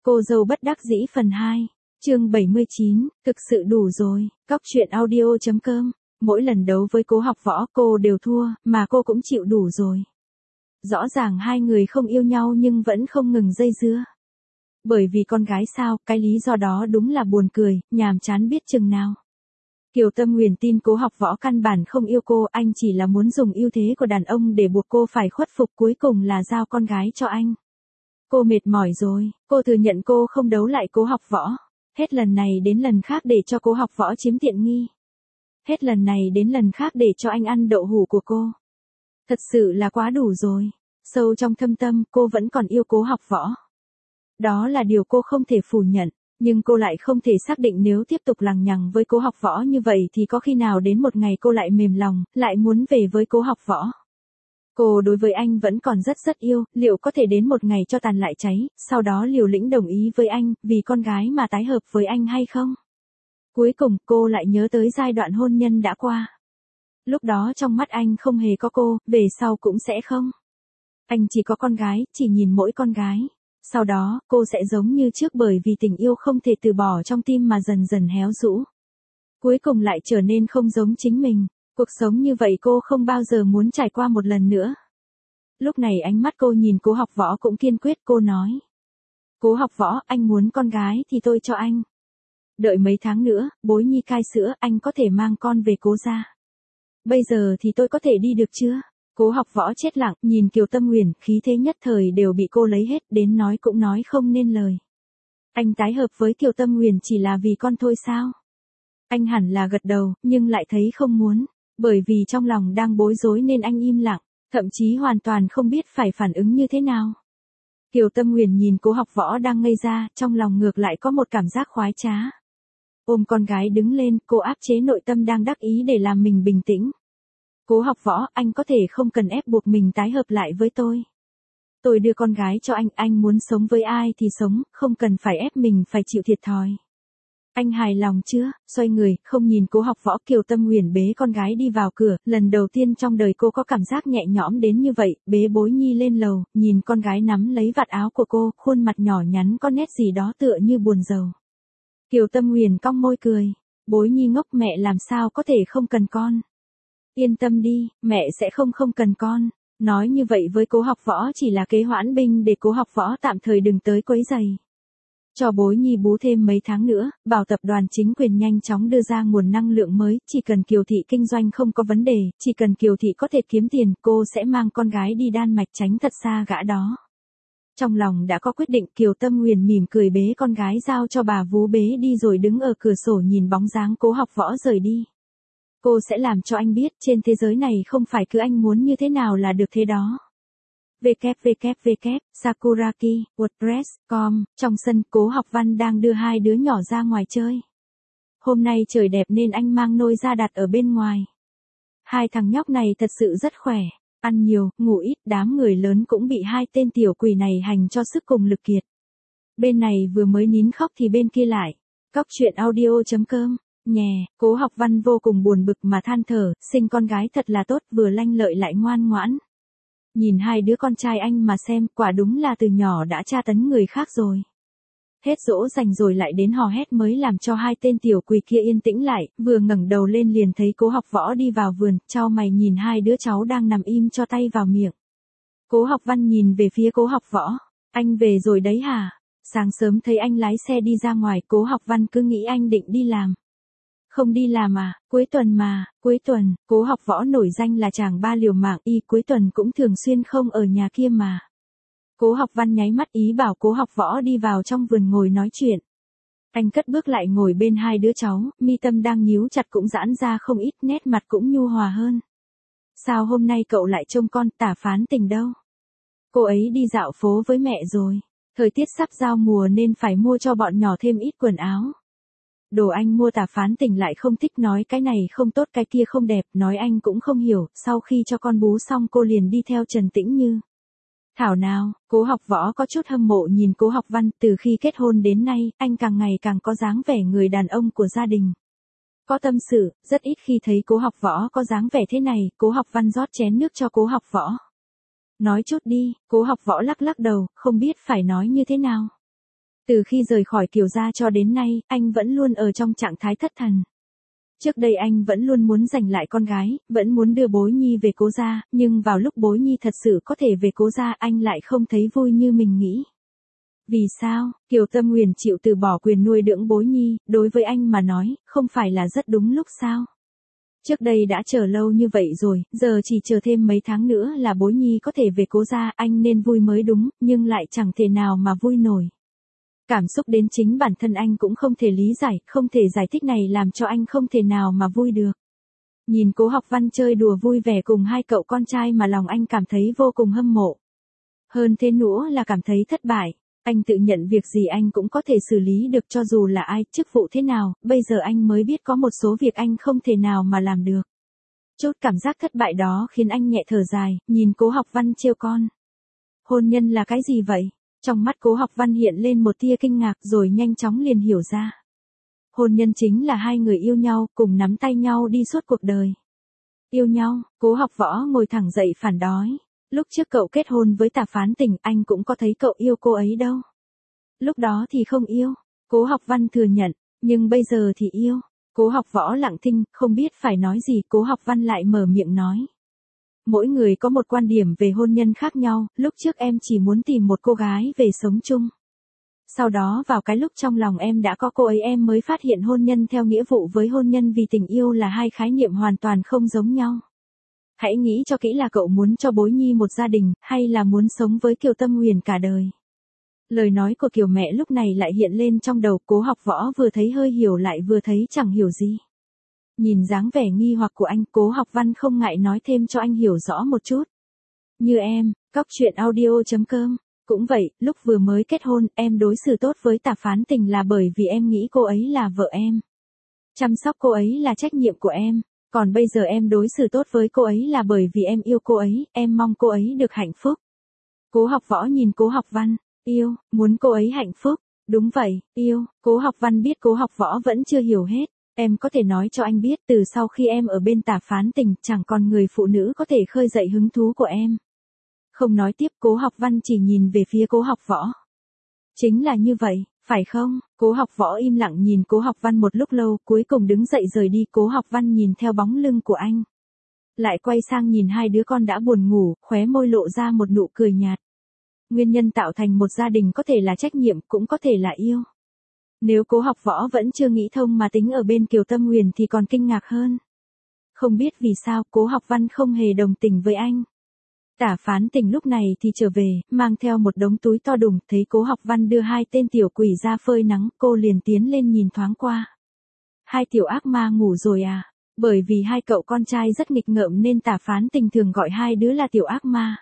Cô dâu bất đắc dĩ phần 2, chương 79, thực sự đủ rồi, Cóc truyện audio.com, mỗi lần đấu với Cố Học Võ cô đều thua, mà cô cũng chịu đủ rồi. Rõ ràng hai người không yêu nhau nhưng vẫn không ngừng dây dưa. Bởi vì con gái sao, cái lý do đó đúng là buồn cười, nhàm chán biết chừng nào. Kiều Tâm Huyền tin Cố Học Võ căn bản không yêu cô, anh chỉ là muốn dùng ưu thế của đàn ông để buộc cô phải khuất phục, cuối cùng là giao con gái cho anh. Cô mệt mỏi rồi, cô thừa nhận cô không đấu lại Cố Học Võ. Hết lần này đến lần khác để cho Cố Học Võ chiếm tiện nghi. Hết lần này đến lần khác để cho anh ăn đậu hũ của cô. Thật sự là quá đủ rồi. Sâu trong thâm tâm cô vẫn còn yêu Cố Học Võ. Đó là điều cô không thể phủ nhận. Nhưng cô lại không thể xác định nếu tiếp tục lằng nhằng với Cố Học Võ như vậy thì có khi nào đến một ngày cô lại mềm lòng, lại muốn về với Cố Học Võ. Cô đối với anh vẫn còn rất yêu, liệu có thể đến một ngày cho tàn lại cháy, sau đó liều lĩnh đồng ý với anh, vì con gái mà tái hợp với anh hay không? Cuối cùng cô lại nhớ tới giai đoạn hôn nhân đã qua. Lúc đó trong mắt anh không hề có cô, về sau cũng sẽ không. Anh chỉ có con gái, chỉ nhìn mỗi con gái. Sau đó, cô sẽ giống như trước bởi vì tình yêu không thể từ bỏ trong tim mà dần dần héo rũ. Cuối cùng lại trở nên không giống chính mình. Cuộc sống như vậy cô không bao giờ muốn trải qua một lần nữa. Lúc này ánh mắt cô nhìn Cố Học Võ cũng kiên quyết, cô nói. Cố Học Võ, anh muốn con gái thì tôi cho anh. Đợi mấy tháng nữa, Bối Nhi cai sữa, anh có thể mang con về Cố gia. Bây giờ thì tôi có thể đi được chưa? Cố Học Võ chết lặng, nhìn Kiều Tâm Huyền, khí thế nhất thời đều bị cô lấy hết, đến nói cũng nói không nên lời. Anh tái hợp với Kiều Tâm Huyền chỉ là vì con thôi sao? Anh hẳn là gật đầu, nhưng lại thấy không muốn. Bởi vì trong lòng đang bối rối nên anh im lặng, thậm chí hoàn toàn không biết phải phản ứng như thế nào. Kiều Tâm Huyền nhìn Cố Học Võ đang ngây ra, trong lòng ngược lại có một cảm giác khoái trá. Ôm con gái đứng lên, cô áp chế nội tâm đang đắc ý để làm mình bình tĩnh. Cố Học Võ, anh có thể không cần ép buộc mình tái hợp lại với tôi. Tôi đưa con gái cho anh muốn sống với ai thì sống, không cần phải ép mình phải chịu thiệt thòi. Anh hài lòng chưa? Xoay người, không nhìn Cố Học Võ, Kiều Tâm Huyền bế con gái đi vào cửa, lần đầu tiên trong đời cô có cảm giác nhẹ nhõm đến như vậy, bế Bối Nhi lên lầu, nhìn con gái nắm lấy vạt áo của cô, khuôn mặt nhỏ nhắn có nét gì đó tựa như buồn rầu. Kiều Tâm Huyền cong môi cười, Bối Nhi ngốc, mẹ làm sao có thể không cần con. Yên tâm đi, mẹ sẽ không cần con. Nói như vậy với Cố Học Võ chỉ là kế hoãn binh để Cố Học Võ tạm thời đừng tới quấy rầy. Cho Bối Nhi bú thêm mấy tháng nữa, bảo tập đoàn chính quyền nhanh chóng đưa ra nguồn năng lượng mới, chỉ cần Kiều Thị kinh doanh không có vấn đề, chỉ cần Kiều Thị có thể kiếm tiền, cô sẽ mang con gái đi Đan Mạch tránh thật xa gã đó. Trong lòng đã có quyết định, Kiều Tâm Huyền mỉm cười bế con gái giao cho bà vú bế đi rồi đứng ở cửa sổ nhìn bóng dáng Cố Học Võ rời đi. Cô sẽ làm cho anh biết trên thế giới này không phải cứ anh muốn như thế nào là được thế đó. www.sakuraki.wordpress.com. Trong sân, Cố Học Văn đang đưa hai đứa nhỏ ra ngoài chơi. Hôm nay trời đẹp nên anh mang nôi ra đặt ở bên ngoài. Hai thằng nhóc này thật sự rất khỏe, ăn nhiều, ngủ ít, đám người lớn cũng bị hai tên tiểu quỷ này hành cho sức cùng lực kiệt. Bên này vừa mới nín khóc thì bên kia lại. Cóc truyện audio.com. Nhè, Cố Học Văn vô cùng buồn bực mà than thở, sinh con gái thật là tốt, vừa lanh lợi lại ngoan ngoãn. Nhìn hai đứa con trai anh mà xem, quả đúng là từ nhỏ đã tra tấn người khác rồi. Hết dỗ dành rồi lại đến hò hét mới làm cho hai tên tiểu quỷ kia yên tĩnh lại, vừa ngẩng đầu lên liền thấy Cố Học Võ đi vào vườn, chau mày nhìn hai đứa cháu đang nằm im cho tay vào miệng. Cố Học Văn nhìn về phía Cố Học Võ, anh về rồi đấy hả? Sáng sớm thấy anh lái xe đi ra ngoài, Cố Học Văn cứ nghĩ anh định đi làm. Không đi làm à, cuối tuần mà, cuối tuần, Cố Học Võ nổi danh là chàng ba liều mạng y, cuối tuần cũng thường xuyên không ở nhà kia mà. Cố Học Văn nháy mắt ý bảo Cố Học Võ đi vào trong vườn ngồi nói chuyện. Anh cất bước lại ngồi bên hai đứa cháu, mi tâm đang nhíu chặt cũng giãn ra không ít, nét mặt cũng nhu hòa hơn. Sao hôm nay cậu lại trông con, Tả Phán Tình đâu? Cô ấy đi dạo phố với mẹ rồi, thời tiết sắp giao mùa nên phải mua cho bọn nhỏ thêm ít quần áo. Đồ anh mua Tả Phán Tình lại không thích, nói cái này không tốt cái kia không đẹp, nói anh cũng không hiểu, sau khi cho con bú xong cô liền đi theo Trần Tĩnh Như. Thảo nào, Cố Học Võ có chút hâm mộ nhìn Cố Học Văn, từ khi kết hôn đến nay, anh càng ngày càng có dáng vẻ người đàn ông của gia đình. Có tâm sự, rất ít khi thấy Cố Học Võ có dáng vẻ thế này, Cố Học Văn rót chén nước cho Cố Học Võ. Nói chút đi, Cố Học Võ lắc lắc đầu, không biết phải nói như thế nào. Từ khi rời khỏi Kiều gia cho đến nay, anh vẫn luôn ở trong trạng thái thất thần. Trước đây anh vẫn luôn muốn giành lại con gái, vẫn muốn đưa Bối Nhi về cố gia, nhưng vào lúc Bối Nhi thật sự có thể về cố gia anh lại không thấy vui như mình nghĩ. Vì sao, Kiều Tâm Huyền chịu từ bỏ quyền nuôi dưỡng Bối Nhi, đối với anh mà nói, không phải là rất đúng lúc sao? Trước đây đã chờ lâu như vậy rồi, giờ chỉ chờ thêm mấy tháng nữa là Bối Nhi có thể về cố gia, anh nên vui mới đúng, nhưng lại chẳng thể nào mà vui nổi. Cảm xúc đến chính bản thân anh cũng không thể lý giải, không thể giải thích này làm cho anh không thể nào mà vui được. Nhìn Cố Học Văn chơi đùa vui vẻ cùng hai cậu con trai mà lòng anh cảm thấy vô cùng hâm mộ. Hơn thế nữa là cảm thấy thất bại. Anh tự nhận việc gì anh cũng có thể xử lý được cho dù là ai, chức vụ thế nào, bây giờ anh mới biết có một số việc anh không thể nào mà làm được. Chút cảm giác thất bại đó khiến anh nhẹ thở dài, nhìn Cố Học Văn trêu con. Hôn nhân là cái gì vậy? Trong mắt Cố Học Văn hiện lên một tia kinh ngạc rồi nhanh chóng liền hiểu ra. Hôn nhân chính là hai người yêu nhau, cùng nắm tay nhau đi suốt cuộc đời. Yêu nhau, Cố Học Võ ngồi thẳng dậy phản đối. Lúc trước cậu kết hôn với Tả Phán Tình, anh cũng có thấy cậu yêu cô ấy đâu. Lúc đó thì không yêu, Cố Học Văn thừa nhận, nhưng bây giờ thì yêu. Cố Học Võ lặng thinh, không biết phải nói gì, Cố Học Văn lại mở miệng nói. Mỗi người có một quan điểm về hôn nhân khác nhau, lúc trước em chỉ muốn tìm một cô gái về sống chung. Sau đó vào cái lúc trong lòng em đã có cô ấy em mới phát hiện hôn nhân theo nghĩa vụ với hôn nhân vì tình yêu là hai khái niệm hoàn toàn không giống nhau. Hãy nghĩ cho kỹ là cậu muốn cho Bối Nhi một gia đình, hay là muốn sống với Kiều Tâm Huyền cả đời. Lời nói của Kiều mẹ lúc này lại hiện lên trong đầu, Cố Học Võ vừa thấy hơi hiểu lại vừa thấy chẳng hiểu gì. Nhìn dáng vẻ nghi hoặc của anh, Cố Học Văn không ngại nói thêm cho anh hiểu rõ một chút. Như em, Cóc Truyện Audio.com. Cũng vậy, lúc vừa mới kết hôn, em đối xử tốt với Tả Phán Tình là bởi vì em nghĩ cô ấy là vợ em. Chăm sóc cô ấy là trách nhiệm của em. Còn bây giờ em đối xử tốt với cô ấy là bởi vì em yêu cô ấy, em mong cô ấy được hạnh phúc. Cố Học Võ nhìn Cố Học Văn, yêu, muốn cô ấy hạnh phúc. Đúng vậy, yêu. Cố Học Văn biết Cố Học Võ vẫn chưa hiểu hết. Em có thể nói cho anh biết từ sau khi em ở bên Tả Phán Tình chẳng còn người phụ nữ có thể khơi dậy hứng thú của em. Không nói tiếp, Cố Học Văn chỉ nhìn về phía Cố Học Võ. Chính là như vậy, phải không? Cố Học Võ im lặng nhìn Cố Học Văn một lúc lâu, cuối cùng đứng dậy rời đi. Cố Học Văn nhìn theo bóng lưng của anh. Lại quay sang nhìn hai đứa con đã buồn ngủ, khóe môi lộ ra một nụ cười nhạt. Nguyên nhân tạo thành một gia đình có thể là trách nhiệm, cũng có thể là yêu. Nếu Cố Học Võ vẫn chưa nghĩ thông mà tính ở bên Kiều Tâm Huyền thì còn kinh ngạc hơn. Không biết vì sao Cố Học Văn không hề đồng tình với anh. Tả Phán Tình lúc này thì trở về, mang theo một đống túi to đùng, thấy Cố Học Văn đưa hai tên tiểu quỷ ra phơi nắng, cô liền tiến lên nhìn thoáng qua. Hai tiểu ác ma ngủ rồi à? Bởi vì hai cậu con trai rất nghịch ngợm nên Tả Phán Tình thường gọi hai đứa là tiểu ác ma.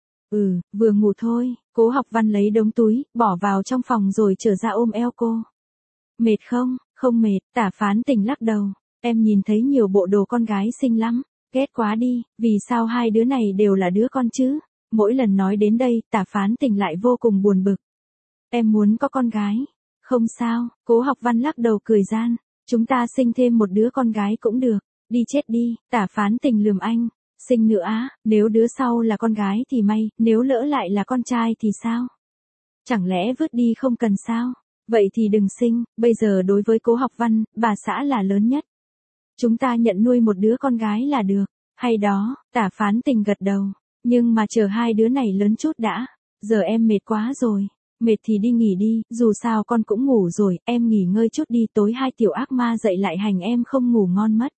Vừa ngủ thôi. Cố Học Văn lấy đống túi, bỏ vào trong phòng rồi trở ra ôm eo cô. Mệt không? Không mệt. Tả Phán Tình lắc đầu. Em nhìn thấy nhiều bộ đồ con gái xinh lắm. Ghét quá đi, vì sao hai đứa này đều là đứa con chứ? Mỗi lần nói đến đây, Tả Phán Tình lại vô cùng buồn bực. Em muốn có con gái. Không sao, Cố Học Văn lắc đầu cười gian. Chúng ta sinh thêm một đứa con gái cũng được. Đi chết đi, Tả Phán Tình lườm anh. Sinh nữa á, nếu đứa sau là con gái thì may, nếu lỡ lại là con trai thì sao? Chẳng lẽ vứt đi không cần sao? Vậy thì đừng sinh, bây giờ đối với Cố Học Văn, bà xã là lớn nhất. Chúng ta nhận nuôi một đứa con gái là được. Hay đó, Tả Phán Tình gật đầu. Nhưng mà chờ hai đứa này lớn chút đã. Giờ em mệt quá rồi. Mệt thì đi nghỉ đi, dù sao con cũng ngủ rồi, em nghỉ ngơi chút đi, tối hai tiểu ác ma dậy lại hành em không ngủ ngon mất.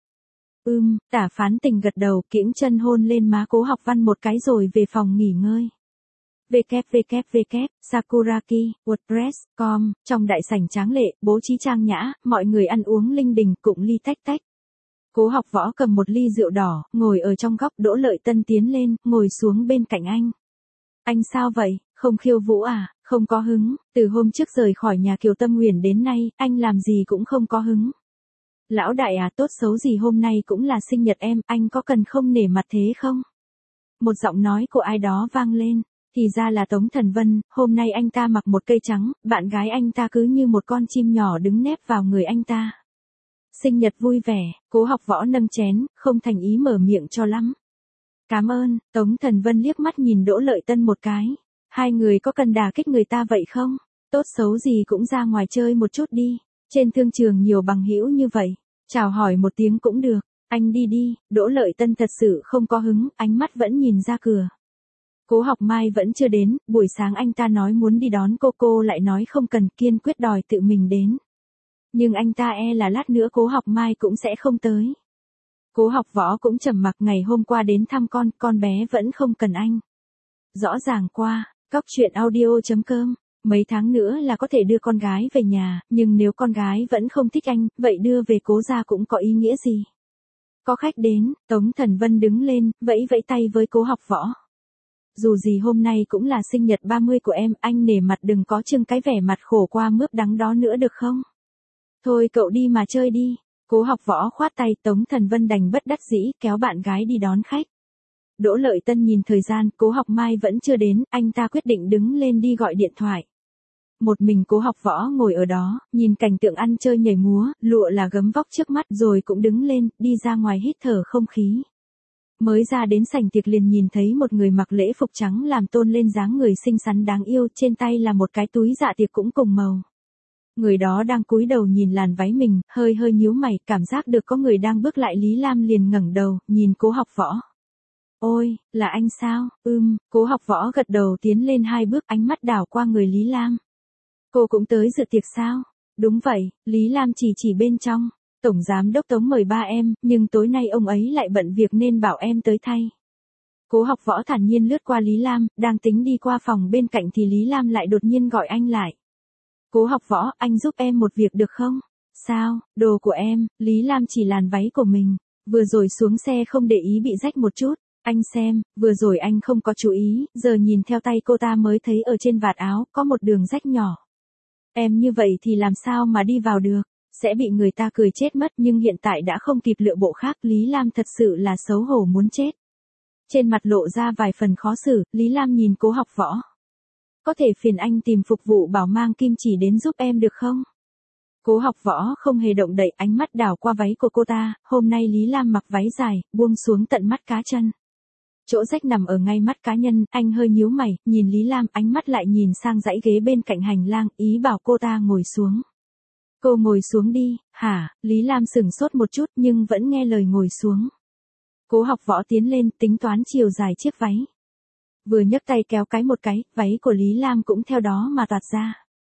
Tả Phán Tình gật đầu, kiễng chân hôn lên má Cố Học Văn một cái rồi về phòng nghỉ ngơi. www.sakuraki.wordpress.com, trong đại sảnh tráng lệ, bố trí trang nhã, mọi người ăn uống linh đình, cụng ly tách tách. Cố Học Võ cầm một ly rượu đỏ, ngồi ở trong góc, Đỗ Lợi Tân tiến lên, ngồi xuống bên cạnh anh. Anh sao vậy, không khiêu vũ à, không có hứng, từ hôm trước rời khỏi nhà Kiều Tâm Huyền đến nay, anh làm gì cũng không có hứng. Lão đại à, tốt xấu gì hôm nay cũng là sinh nhật em, anh có cần không nể mặt thế không? Một giọng nói của ai đó vang lên, thì ra là Tống Thần Vân, hôm nay anh ta mặc một cây trắng, bạn gái anh ta cứ như một con chim nhỏ đứng nép vào người anh ta. Sinh nhật vui vẻ, Cố Học Võ nâng chén, không thành ý mở miệng cho lắm. Cảm ơn, Tống Thần Vân liếc mắt nhìn Đỗ Lợi Tân một cái. Hai người có cần đả kích người ta vậy không? tốt xấu gì cũng ra ngoài chơi một chút đi, trên thương trường nhiều bằng hữu như vậy, chào hỏi một tiếng cũng được, anh đi đi, Đỗ Lợi Tân thật sự không có hứng, ánh mắt vẫn nhìn ra cửa. Cố Học Mai vẫn chưa đến, buổi sáng anh ta nói muốn đi đón cô lại nói không cần, kiên quyết đòi tự mình đến. Nhưng anh ta là lát nữa Cố Học Mai cũng sẽ không tới. Cố Học Võ cũng trầm mặc, ngày hôm qua đến thăm con bé vẫn không cần anh. Rõ ràng qua, Cóc Truyện Audio.com, mấy tháng nữa là có thể đưa con gái về nhà, nhưng nếu con gái vẫn không thích anh, vậy đưa về Cố gia cũng có ý nghĩa gì? Có khách đến, Tống Thần Vân đứng lên, vẫy vẫy tay với Cố Học Võ. Dù gì hôm nay cũng là sinh nhật 30 của em, anh nể mặt đừng có trưng cái vẻ mặt khổ qua mướp đắng đó nữa được không? Thôi cậu đi mà chơi đi. Cố Học Võ khoát tay, Tống Thần Vân đành bất đắc dĩ kéo bạn gái đi đón khách. Đỗ Lợi Tân nhìn thời gian, Cố Học Mai vẫn chưa đến, anh ta quyết định đứng lên đi gọi điện thoại. Một mình Cố Học Võ ngồi ở đó, nhìn cảnh tượng ăn chơi nhảy múa, lụa là gấm vóc trước mắt rồi cũng đứng lên, đi ra ngoài hít thở không khí. Mới ra đến sảnh tiệc liền nhìn thấy một người mặc lễ phục trắng làm tôn lên dáng người xinh xắn đáng yêu, trên tay là một cái túi dạ tiệc cũng cùng màu. Người đó đang cúi đầu nhìn làn váy mình, hơi nhíu mày, cảm giác được có người đang bước lại. Lý Lam liền ngẩng đầu, nhìn Cố Học Võ. Ôi, là anh sao? Cố Học Võ gật đầu tiến lên 2 bước, ánh mắt đảo qua người Lý Lam. Cô cũng tới dự tiệc sao? Đúng vậy, Lý Lam chỉ bên trong. Tổng giám đốc Tống mời 3 em, nhưng tối nay ông ấy lại bận việc nên bảo em tới thay. Cố Học Võ thản nhiên lướt qua Lý Lam, đang tính đi qua phòng bên cạnh thì Lý Lam lại đột nhiên gọi anh lại. Cố Học Võ, anh giúp em một việc được không? Sao, đồ của em? Lý Lam chỉ làn váy của mình. Vừa rồi xuống xe không để ý bị rách một chút. Anh xem, vừa rồi anh không có chú ý, giờ nhìn theo tay cô ta mới thấy ở trên vạt áo có một đường rách nhỏ. Em như vậy thì làm sao mà đi vào được? Sẽ bị người ta cười chết mất, nhưng hiện tại đã không kịp lựa bộ khác. Lý Lam thật sự là xấu hổ muốn chết. Trên mặt lộ ra vài phần khó xử, Lý Lam nhìn Cố Học Võ. Có thể phiền anh tìm phục vụ bảo mang kim chỉ đến giúp em được không? Cố Học Võ không hề động đậy, ánh mắt đảo qua váy của cô ta, hôm nay Lý Lam mặc váy dài, buông xuống tận mắt cá chân. Chỗ rách nằm ở ngay mắt cá nhân, anh hơi nhíu mày, nhìn Lý Lam, ánh mắt lại nhìn sang dãy ghế bên cạnh hành lang, ý bảo cô ta ngồi xuống. Cô ngồi xuống đi, hả? Lý Lam sửng sốt một chút nhưng vẫn nghe lời ngồi xuống. Cố Học Võ tiến lên, tính toán chiều dài chiếc váy. Vừa nhấc tay kéo một cái, váy của Lý Lam cũng theo đó mà toạt ra.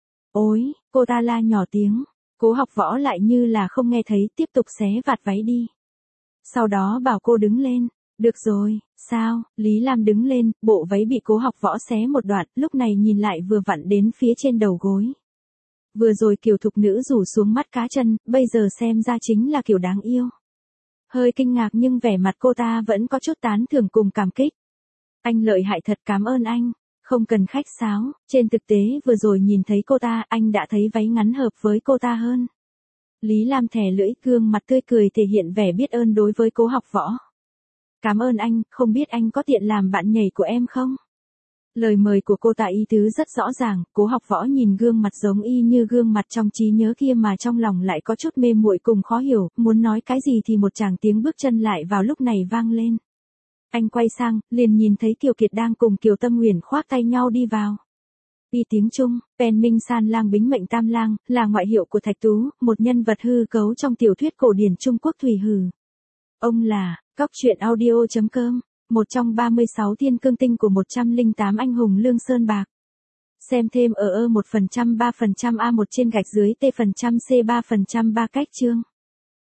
Ôi, cô ta la nhỏ tiếng. Cố Học Võ lại như là không nghe thấy, tiếp tục xé vạt váy đi. Sau đó bảo cô đứng lên. Được rồi, sao? Lý Lam đứng lên, bộ váy bị Cố Học Võ xé một đoạn, lúc này nhìn lại vừa vặn đến phía trên đầu gối. Vừa rồi kiểu thục nữ rủ xuống mắt cá chân, bây giờ xem ra chính là kiểu đáng yêu. Hơi kinh ngạc nhưng vẻ mặt cô ta vẫn có chút tán thưởng cùng cảm kích. Anh lợi hại thật, cảm ơn anh. Không cần khách sáo, trên thực tế vừa rồi nhìn thấy cô ta, anh đã thấy váy ngắn hợp với cô ta hơn. Lý Lam thè lưỡi, gương mặt tươi cười thể hiện vẻ biết ơn đối với Cố Học Võ. Cảm ơn anh, không biết anh có tiện làm bạn nhảy của em không? Lời mời của cô ta ý tứ rất rõ ràng, Cố Học Võ nhìn gương mặt giống y như gương mặt trong trí nhớ kia mà trong lòng lại có chút mê muội cùng khó hiểu, muốn nói cái gì thì một tràng tiếng bước chân lại vào lúc này vang lên. Anh quay sang, liền nhìn thấy Kiều Kiệt đang cùng Kiều Tâm Huyền khoác tay nhau đi vào. Vì tiếng Trung, Pen Minh San Lang Bính Mệnh Tam Lang, là ngoại hiệu của Thạch Tú, một nhân vật hư cấu trong tiểu thuyết cổ điển Trung Quốc Thủy Hử. Ông là, Cóc Truyện Audio.com, một trong 36 thiên cương tinh của 108 anh hùng Lương Sơn Bạc. Xem thêm ở 1% 3% A1 trên gạch dưới T% C 3% 3 cách chương.